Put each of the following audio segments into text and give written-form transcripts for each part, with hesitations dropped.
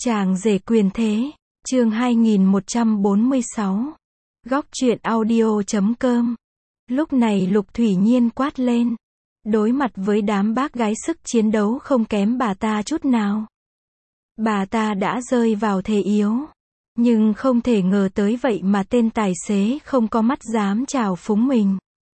Chàng rể quyền thế, chương 2146. Góc truyện audio.com. Lúc này Lục Thủy Nhiên quát lên. Đối mặt với đám bác gái sức chiến đấu không kém bà ta chút nào. Bà ta đã rơi vào thế yếu. Nhưng không thể ngờ tới vậy mà tên tài xế không có mắt dám chào phúng mình.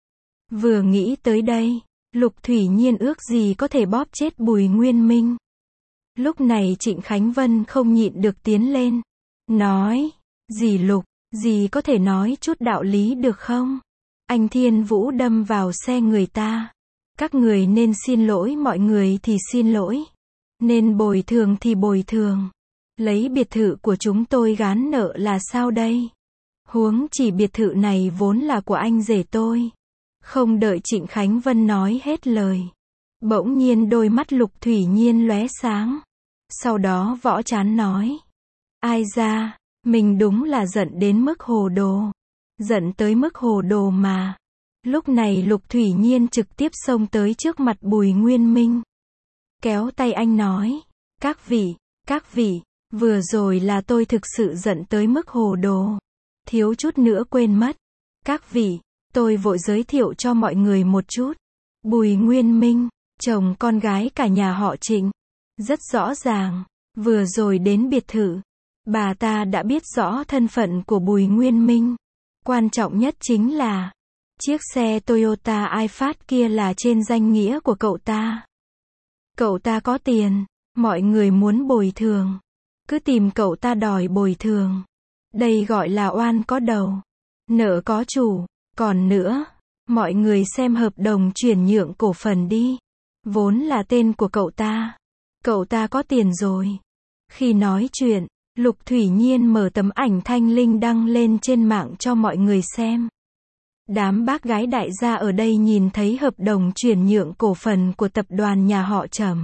Vừa nghĩ tới đây, Lục Thủy Nhiên ước gì có thể bóp chết Bùi Nguyên Minh. Lúc này Trịnh Khánh Vân không nhịn được tiến lên. Nói, dì Lục, dì có thể nói chút đạo lý được không? Anh Thiên Vũ đâm vào xe người ta. Các người nên xin lỗi mọi người thì xin lỗi. Nên bồi thường thì bồi thường. Lấy biệt thự của chúng tôi gán nợ là sao đây? Huống chỉ biệt thự này vốn là của anh rể tôi. Không đợi Trịnh Khánh Vân nói hết lời. Bỗng nhiên đôi mắt Lục Thủy Nhiên lóe sáng. Sau đó Võ Chán nói. Ai ra, mình đúng là giận đến mức hồ đồ. Giận tới mức hồ đồ mà. Lúc này Lục Thủy Nhiên trực tiếp xông tới trước mặt Bùi Nguyên Minh. Kéo tay anh nói. Các vị, vừa rồi là tôi thực sự giận tới mức hồ đồ. Thiếu chút nữa quên mất. Các vị, tôi vội giới thiệu cho mọi người một chút. Bùi Nguyên Minh, chồng con gái cả nhà họ Trịnh. Rất rõ ràng, vừa rồi đến biệt thự, bà ta đã biết rõ thân phận của Bùi Nguyên Minh. Quan trọng nhất chính là, chiếc xe Toyota Alphard kia là trên danh nghĩa của cậu ta. Cậu ta có tiền, mọi người muốn bồi thường, cứ tìm cậu ta đòi bồi thường. Đây gọi là oan có đầu, nợ có chủ. Còn nữa, mọi người xem hợp đồng chuyển nhượng cổ phần đi. Vốn là tên của cậu ta. Cậu ta có tiền rồi. Khi nói chuyện, Lục Thủy Nhiên mở tấm ảnh Thanh Linh đăng lên trên mạng cho mọi người xem. Đám bác gái đại gia ở đây nhìn thấy hợp đồng chuyển nhượng cổ phần của tập đoàn nhà họ Trầm.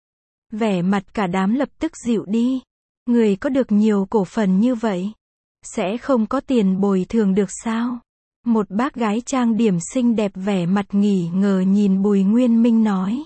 Vẻ mặt cả đám lập tức dịu đi. Người có được nhiều cổ phần như vậy, sẽ không có tiền bồi thường được sao? Một bác gái trang điểm xinh đẹp vẻ mặt nghỉ ngờ nhìn Bùi Nguyên Minh nói.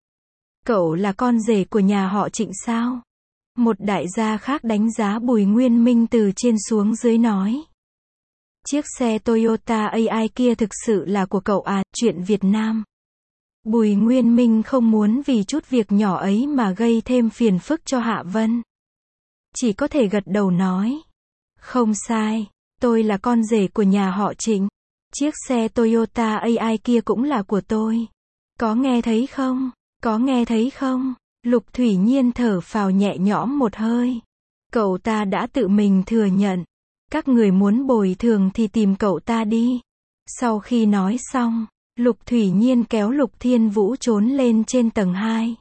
Cậu là con rể của nhà họ Trịnh sao? Một đại gia khác đánh giá Bùi Nguyên Minh từ trên xuống dưới nói. Chiếc xe Toyota AI kia thực sự là của cậu à, chuyện Việt Nam. Bùi Nguyên Minh không muốn vì chút việc nhỏ ấy mà gây thêm phiền phức cho Hạ Vân. Chỉ có thể gật đầu nói. Không sai, tôi là con rể của nhà họ Trịnh. Chiếc xe Toyota AI kia cũng là của tôi. Có nghe thấy không? Có nghe thấy không? Lục Thủy Nhiên thở phào nhẹ nhõm một hơi. Cậu ta đã tự mình thừa nhận. Các người muốn bồi thường thì tìm cậu ta đi. Sau khi nói xong, Lục Thủy Nhiên kéo Lục Thiên Vũ trốn lên trên tầng 2.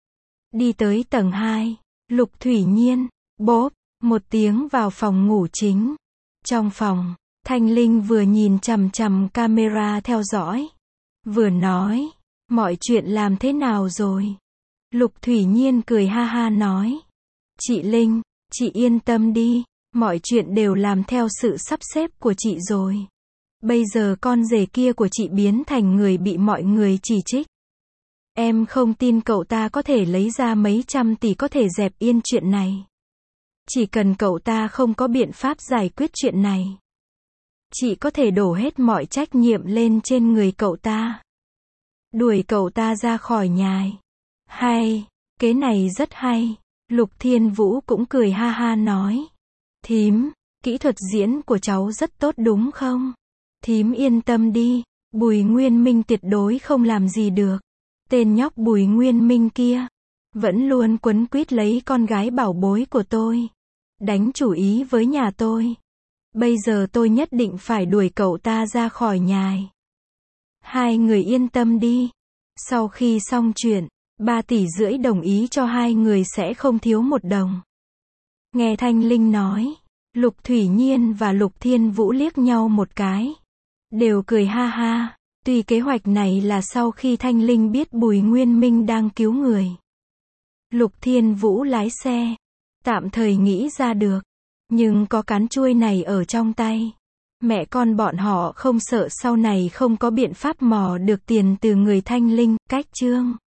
Đi tới tầng 2, Lục Thủy Nhiên, bốp, một tiếng vào phòng ngủ chính. Trong phòng, Thanh Linh vừa nhìn chằm chằm camera theo dõi. Vừa nói, mọi chuyện làm thế nào rồi? Lục Thủy Nhiên cười ha ha nói. Chị Linh, chị yên tâm đi, mọi chuyện đều làm theo sự sắp xếp của chị rồi. Bây giờ con rể kia của chị biến thành người bị mọi người chỉ trích. Em không tin cậu ta có thể lấy ra mấy trăm tỷ có thể dẹp yên chuyện này. Chỉ cần cậu ta không có biện pháp giải quyết chuyện này, chị có thể đổ hết mọi trách nhiệm lên trên người cậu ta. Đuổi cậu ta ra khỏi nhà. Hay, kế này rất hay. Lục Thiên Vũ cũng cười ha ha nói. Thím, kỹ thuật diễn của cháu rất tốt đúng không? Thím yên tâm đi, Bùi Nguyên Minh tuyệt đối không làm gì được. Tên nhóc Bùi Nguyên Minh kia, vẫn luôn quấn quýt lấy con gái bảo bối của tôi. Đánh chủ ý với nhà tôi. Bây giờ tôi nhất định phải đuổi cậu ta ra khỏi nhà. Hai người yên tâm đi. Sau khi xong chuyện, 3,5 tỷ đồng ý cho hai người sẽ không thiếu một đồng. Nghe Thanh Linh nói, Lục Thủy Nhiên và Lục Thiên Vũ liếc nhau một cái. Đều cười ha ha. Tuy kế hoạch này là sau khi Thanh Linh biết Bùi Nguyên Minh đang cứu người. Lục Thiên Vũ lái xe. Tạm thời nghĩ ra được. Nhưng có cán chuôi này ở trong tay. Mẹ con bọn họ không sợ sau này không có biện pháp mò được tiền từ người Thanh Linh. Cách chương